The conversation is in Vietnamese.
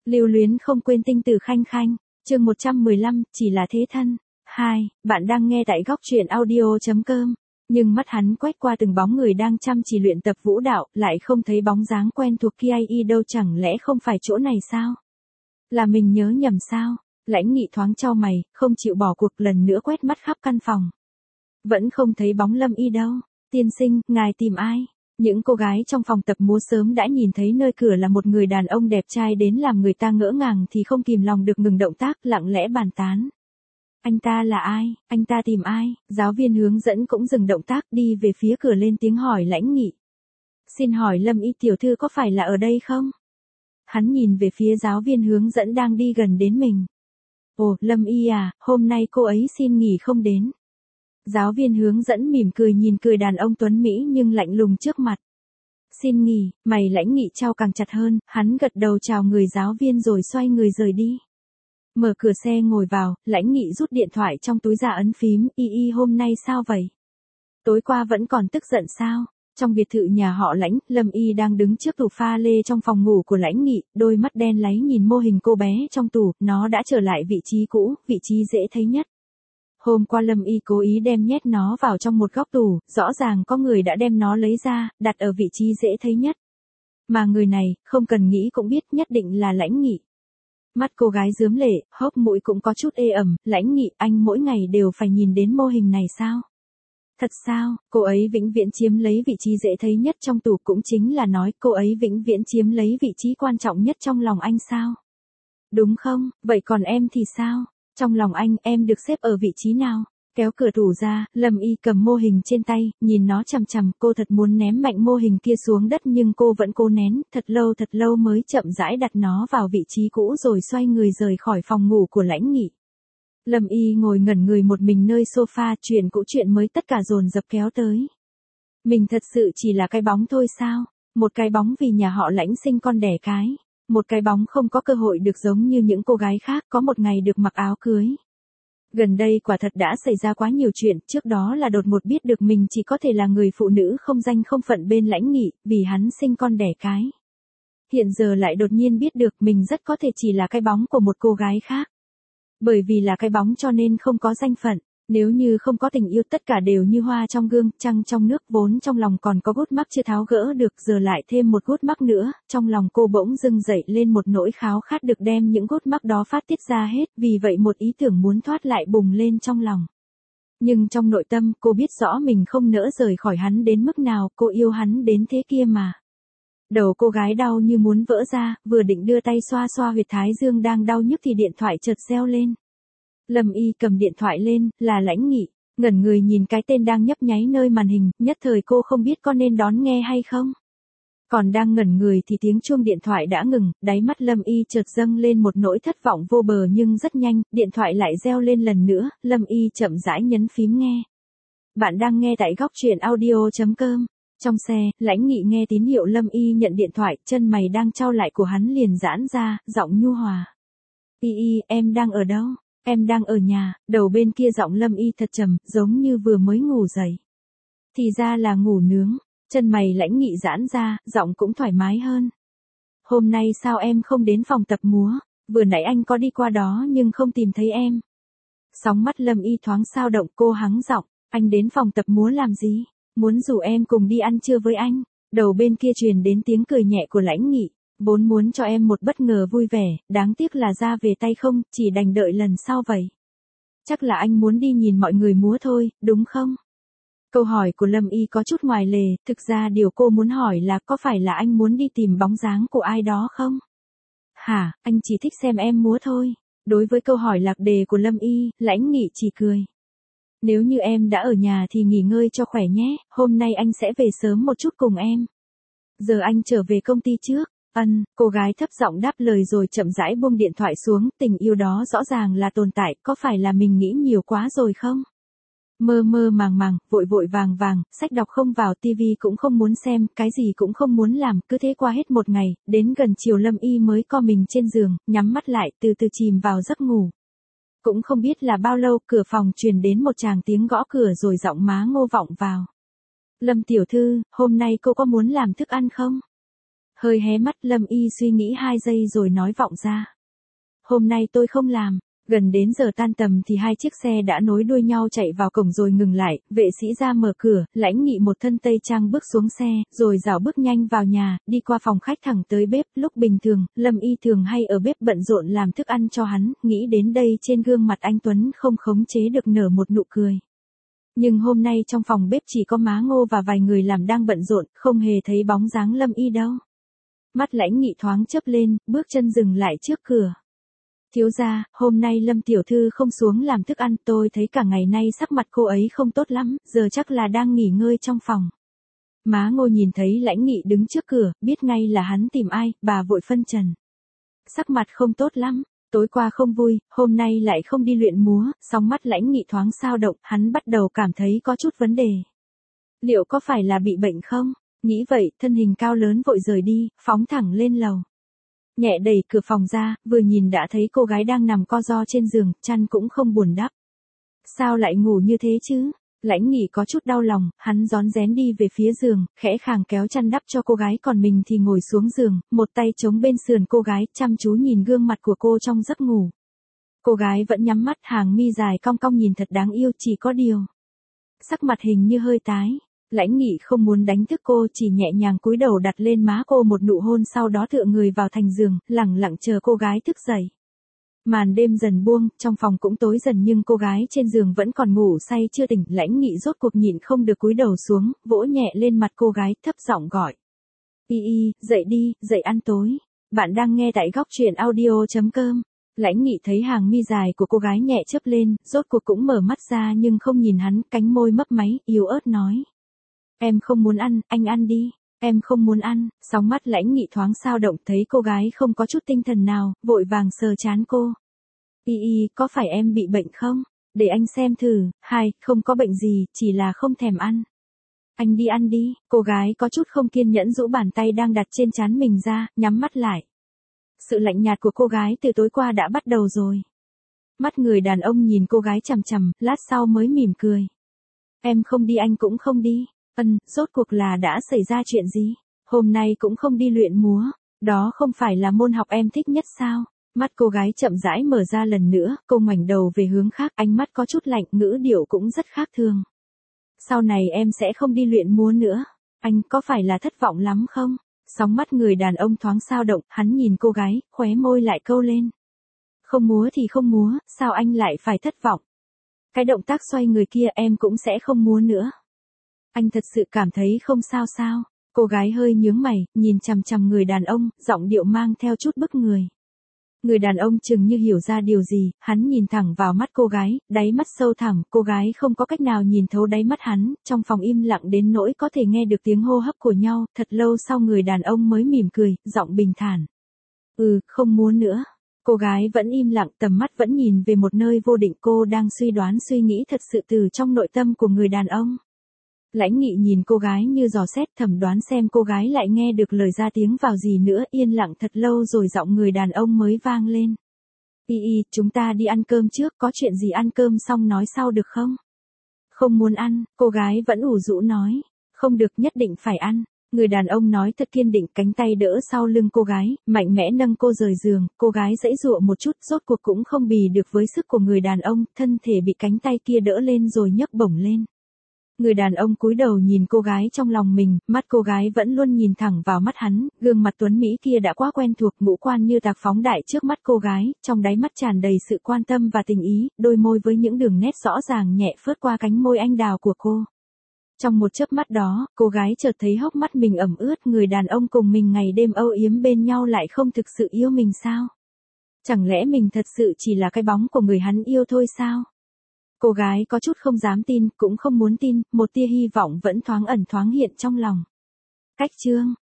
Lưu luyến không quên tinh tử khanh khanh, chương 115, chỉ là thế thân. 2, bạn đang nghe tại góc truyện audio.com. Nhưng mắt hắn quét qua từng bóng người đang chăm chỉ luyện tập vũ đạo, lại không thấy bóng dáng quen thuộc kia y đâu, chẳng lẽ không phải chỗ này sao? Là mình nhớ nhầm sao? Lãnh Nghị thoáng chau mày, không chịu bỏ cuộc, lần nữa quét mắt khắp căn phòng. Vẫn không thấy bóng Lâm Y đâu. Tiên sinh, ngài tìm ai? Những cô gái trong phòng tập múa sớm đã nhìn thấy nơi cửa là một người đàn ông đẹp trai đến làm người ta ngỡ ngàng thì không kìm lòng được ngừng động tác, lặng lẽ bàn tán. Anh ta là ai? Anh ta tìm ai? Giáo viên hướng dẫn cũng dừng động tác, đi về phía cửa lên tiếng hỏi Lãnh Nghị. Xin hỏi Lâm Y tiểu thư có phải là ở đây không? Hắn nhìn về phía giáo viên hướng dẫn đang đi gần đến mình. Ồ, Lâm Y à, hôm nay cô ấy xin nghỉ không đến. Giáo viên hướng dẫn mỉm cười nhìn cười đàn ông tuấn Mỹ nhưng lạnh lùng trước mặt. Xin nghỉ, mày Lãnh Nghị trao càng chặt hơn, hắn gật đầu chào người giáo viên rồi xoay người rời đi. Mở cửa xe ngồi vào, Lãnh Nghị rút điện thoại trong túi ra ấn phím, y hôm nay sao vậy? Tối qua vẫn còn tức giận sao? Trong biệt thự nhà họ Lãnh, Lâm Y đang đứng trước tủ pha lê trong phòng ngủ của Lãnh Nghị, đôi mắt đen láy nhìn mô hình cô bé trong tủ, nó đã trở lại vị trí cũ, vị trí dễ thấy nhất. Hôm qua Lâm Y cố ý đem nhét nó vào trong một góc tủ, rõ ràng có người đã đem nó lấy ra, đặt ở vị trí dễ thấy nhất. Mà người này, không cần nghĩ cũng biết nhất định là Lãnh Nghị. Mắt cô gái rướm lệ, hốc mũi cũng có chút ê ẩm, Lãnh Nghị, anh mỗi ngày đều phải nhìn đến mô hình này sao? Thật sao, cô ấy vĩnh viễn chiếm lấy vị trí dễ thấy nhất trong tủ, cũng chính là nói cô ấy vĩnh viễn chiếm lấy vị trí quan trọng nhất trong lòng anh sao? Đúng không, vậy còn em thì sao? Trong lòng anh, em được xếp ở vị trí nào? Kéo cửa tủ ra, Lâm Y cầm mô hình trên tay, nhìn nó chằm chằm, cô thật muốn ném mạnh mô hình kia xuống đất nhưng cô vẫn cố nén, thật lâu mới chậm rãi đặt nó vào vị trí cũ rồi xoay người rời khỏi phòng ngủ của Lãnh Nghị. Lâm Y ngồi ngẩn người một mình nơi sofa, chuyện cũ chuyện mới tất cả dồn dập kéo tới. Mình thật sự chỉ là cái bóng thôi sao? Một cái bóng vì nhà họ Lãnh sinh con đẻ cái. Một cái bóng không có cơ hội được giống như những cô gái khác, có một ngày được mặc áo cưới. Gần đây quả thật đã xảy ra quá nhiều chuyện, trước đó là đột ngột biết được mình chỉ có thể là người phụ nữ không danh không phận bên Lãnh Nghị, vì hắn sinh con đẻ cái. Hiện giờ lại đột nhiên biết được mình rất có thể chỉ là cái bóng của một cô gái khác. Bởi vì là cái bóng cho nên không có danh phận, nếu như không có tình yêu tất cả đều như hoa trong gương, trăng trong nước, vốn trong lòng còn có gút mắc chưa tháo gỡ được, giờ lại thêm một gút mắc nữa, trong lòng cô bỗng dưng dậy lên một nỗi khao khát được đem những gút mắc đó phát tiết ra hết, vì vậy một ý tưởng muốn thoát lại bùng lên trong lòng. Nhưng trong nội tâm, cô biết rõ mình không nỡ rời khỏi hắn đến mức nào, cô yêu hắn đến thế kia mà. Đầu cô gái đau như muốn vỡ ra, vừa định đưa tay xoa xoa huyệt thái dương đang đau nhức thì điện thoại chợt reo lên. Lâm Y cầm điện thoại lên, là Lãnh Nghị, ngẩn người nhìn cái tên đang nhấp nháy nơi màn hình, nhất thời cô không biết có nên đón nghe hay không. Còn đang ngẩn người thì tiếng chuông điện thoại đã ngừng, đáy mắt Lâm Y chợt dâng lên một nỗi thất vọng vô bờ nhưng rất nhanh, điện thoại lại reo lên lần nữa, Lâm Y chậm rãi nhấn phím nghe. Bạn đang nghe tại góc truyện audio.com. Trong xe, Lãnh Nghị nghe tín hiệu Lâm Y nhận điện thoại, chân mày đang chau lại của hắn liền giãn ra, giọng nhu hòa. Y, em đang ở đâu? Em đang ở nhà. Đầu bên kia giọng Lâm Y thật trầm, giống như vừa mới ngủ dậy. Thì ra là ngủ nướng. Chân mày Lãnh Nghị giãn ra, giọng cũng thoải mái hơn. Hôm nay sao em không đến phòng tập múa? Vừa nãy anh có đi qua đó nhưng không tìm thấy em. Sóng mắt Lâm Y thoáng xao động, cô hắng giọng, anh đến phòng tập múa làm gì? Muốn rủ em cùng đi ăn trưa với anh. Đầu bên kia truyền đến tiếng cười nhẹ của Lãnh Nghị. Vốn muốn cho em một bất ngờ vui vẻ, đáng tiếc là ra về tay không, chỉ đành đợi lần sau vậy. Chắc là anh muốn đi nhìn mọi người múa thôi, đúng không? Câu hỏi của Lâm Y có chút ngoài lề, thực ra điều cô muốn hỏi là có phải là anh muốn đi tìm bóng dáng của ai đó không? Hả, anh chỉ thích xem em múa thôi. Đối với câu hỏi lạc đề của Lâm Y, Lãnh Nghị chỉ cười. Nếu như em đã ở nhà thì nghỉ ngơi cho khỏe nhé, hôm nay anh sẽ về sớm một chút cùng em. Giờ anh trở về công ty trước. Cô gái thấp giọng đáp lời rồi chậm rãi buông điện thoại xuống, tình yêu đó rõ ràng là tồn tại, có phải là mình nghĩ nhiều quá rồi không? Mơ mơ màng, vội vàng, sách đọc không vào, tivi cũng không muốn xem, cái gì cũng không muốn làm, cứ thế qua hết một ngày, đến gần chiều Lâm Y mới co mình trên giường, nhắm mắt lại, từ từ chìm vào giấc ngủ. Cũng không biết là bao lâu, cửa phòng truyền đến một tràng tiếng gõ cửa rồi giọng má Ngô vọng vào. Lâm tiểu thư, hôm nay cô có muốn làm thức ăn không? Hơi hé mắt Lâm Y suy nghĩ 2 giây rồi nói vọng ra. Hôm nay tôi không làm. Gần đến giờ tan tầm thì 2 chiếc xe đã nối đuôi nhau chạy vào cổng rồi ngừng lại, vệ sĩ ra mở cửa, Lãnh Nghị một thân tây trang bước xuống xe, rồi rảo bước nhanh vào nhà, đi qua phòng khách thẳng tới bếp, lúc bình thường, Lâm Y thường hay ở bếp bận rộn làm thức ăn cho hắn, nghĩ đến đây trên gương mặt anh Tuấn không khống chế được nở một nụ cười. Nhưng hôm nay trong phòng bếp chỉ có má Ngô và vài người làm đang bận rộn, không hề thấy bóng dáng Lâm Y đâu. Mắt Lãnh Nghị thoáng chớp lên, bước chân dừng lại trước cửa. Thiếu gia, hôm nay Lâm tiểu thư không xuống làm thức ăn, tôi thấy cả ngày nay sắc mặt cô ấy không tốt lắm, giờ chắc là đang nghỉ ngơi trong phòng. Má Ngô nhìn thấy Lãnh Nghị đứng trước cửa, biết ngay là hắn tìm ai, bà vội phân trần. Sắc mặt không tốt lắm, tối qua không vui, hôm nay lại không đi luyện múa, song mắt Lãnh Nghị thoáng dao động, hắn bắt đầu cảm thấy có chút vấn đề. Liệu có phải là bị bệnh không? Nghĩ vậy, thân hình cao lớn vội rời đi, phóng thẳng lên lầu. Nhẹ đẩy cửa phòng ra, vừa nhìn đã thấy cô gái đang nằm co ro trên giường, chăn cũng không buồn đắp. Sao lại ngủ như thế chứ? Lãnh Nghị có chút đau lòng, hắn rón rén đi về phía giường, khẽ khàng kéo chăn đắp cho cô gái, còn mình thì ngồi xuống giường, một tay chống bên sườn cô gái, chăm chú nhìn gương mặt của cô trong giấc ngủ. Cô gái vẫn nhắm mắt, hàng mi dài cong cong nhìn thật đáng yêu, chỉ có điều. Sắc mặt hình như hơi tái. Lãnh Nghị không muốn đánh thức cô, chỉ nhẹ nhàng cúi đầu đặt lên má cô một nụ hôn, sau đó tựa người vào thành giường, lẳng lặng chờ cô gái thức dậy. Màn đêm dần buông, trong phòng cũng tối dần nhưng cô gái trên giường vẫn còn ngủ say chưa tỉnh. Lãnh Nghị rốt cuộc nhịn không được cúi đầu xuống, vỗ nhẹ lên mặt cô gái, thấp giọng gọi. Y Y, dậy đi, dậy ăn tối. Bạn đang nghe tại góc truyện audio.com. Lãnh Nghị thấy hàng mi dài của cô gái nhẹ chớp lên, rốt cuộc cũng mở mắt ra nhưng không nhìn hắn, cánh môi mấp máy, yếu ớt nói. Em không muốn ăn, anh ăn đi. Em không muốn ăn. Sóng mắt Lãnh Nghị thoáng dao động, thấy cô gái không có chút tinh thần nào, vội vàng sờ trán cô. Y Y, có phải em bị bệnh không? Để anh xem thử. Không có bệnh gì, chỉ là không thèm ăn. Anh đi ăn đi. Cô gái có chút không kiên nhẫn rũ bàn tay đang đặt trên trán mình ra, nhắm mắt lại. Sự lạnh nhạt của cô gái từ tối qua đã bắt đầu rồi. Mắt người đàn ông nhìn cô gái chằm chằm, lát sau mới mỉm cười. Em không đi anh cũng không đi. Rốt cuộc là đã xảy ra chuyện gì? Hôm nay cũng không đi luyện múa. Đó không phải là môn học em thích nhất sao? Mắt cô gái chậm rãi mở ra lần nữa, cô ngoảnh đầu về hướng khác, ánh mắt có chút lạnh, ngữ điệu cũng rất khác thường. Sau này em sẽ không đi luyện múa nữa. Anh có phải là thất vọng lắm không? Sóng mắt người đàn ông thoáng dao động, hắn nhìn cô gái, khóe môi lại câu lên. Không múa thì không múa, sao anh lại phải thất vọng? Cái động tác xoay người kia em cũng sẽ không múa nữa. Anh thật sự cảm thấy không sao sao? Cô gái hơi nhướng mày, nhìn chằm chằm người đàn ông, giọng điệu mang theo chút bức người. Người đàn ông chừng như hiểu ra điều gì, hắn nhìn thẳng vào mắt cô gái, đáy mắt sâu thẳm, cô gái không có cách nào nhìn thấu đáy mắt hắn, trong phòng im lặng đến nỗi có thể nghe được tiếng hô hấp của nhau, thật lâu sau người đàn ông mới mỉm cười, giọng bình thản. Không muốn nữa. Cô gái vẫn im lặng, tầm mắt vẫn nhìn về một nơi vô định, cô đang suy đoán suy nghĩ thật sự từ trong nội tâm của người đàn ông. Lãnh Nghị nhìn cô gái như dò xét, thẩm đoán xem cô gái lại nghe được lời ra tiếng vào gì nữa, yên lặng thật lâu rồi giọng người đàn ông mới vang lên. Y Y, chúng ta đi ăn cơm trước, có chuyện gì ăn cơm xong nói sau được không? Không muốn ăn, cô gái vẫn ủ rũ nói. Không được, nhất định phải ăn. Người đàn ông nói thật kiên định, cánh tay đỡ sau lưng cô gái, mạnh mẽ nâng cô rời giường, cô gái giãy giụa một chút, rốt cuộc cũng không bì được với sức của người đàn ông, thân thể bị cánh tay kia đỡ lên rồi nhấc bổng lên. Người đàn ông cúi đầu nhìn cô gái trong lòng mình, mắt cô gái vẫn luôn nhìn thẳng vào mắt hắn, gương mặt tuấn mỹ kia đã quá quen thuộc, ngũ quan như tạc phóng đại trước mắt cô gái, trong đáy mắt tràn đầy sự quan tâm và tình ý, đôi môi với những đường nét rõ ràng nhẹ phớt qua cánh môi anh đào của cô. Trong một chớp mắt đó, cô gái chợt thấy hốc mắt mình ẩm ướt, người đàn ông cùng mình ngày đêm âu yếm bên nhau lại không thực sự yêu mình sao? Chẳng lẽ mình thật sự chỉ là cái bóng của người hắn yêu thôi sao? Cô gái có chút không dám tin, cũng không muốn tin, một tia hy vọng vẫn thoáng ẩn thoáng hiện trong lòng. Cách chương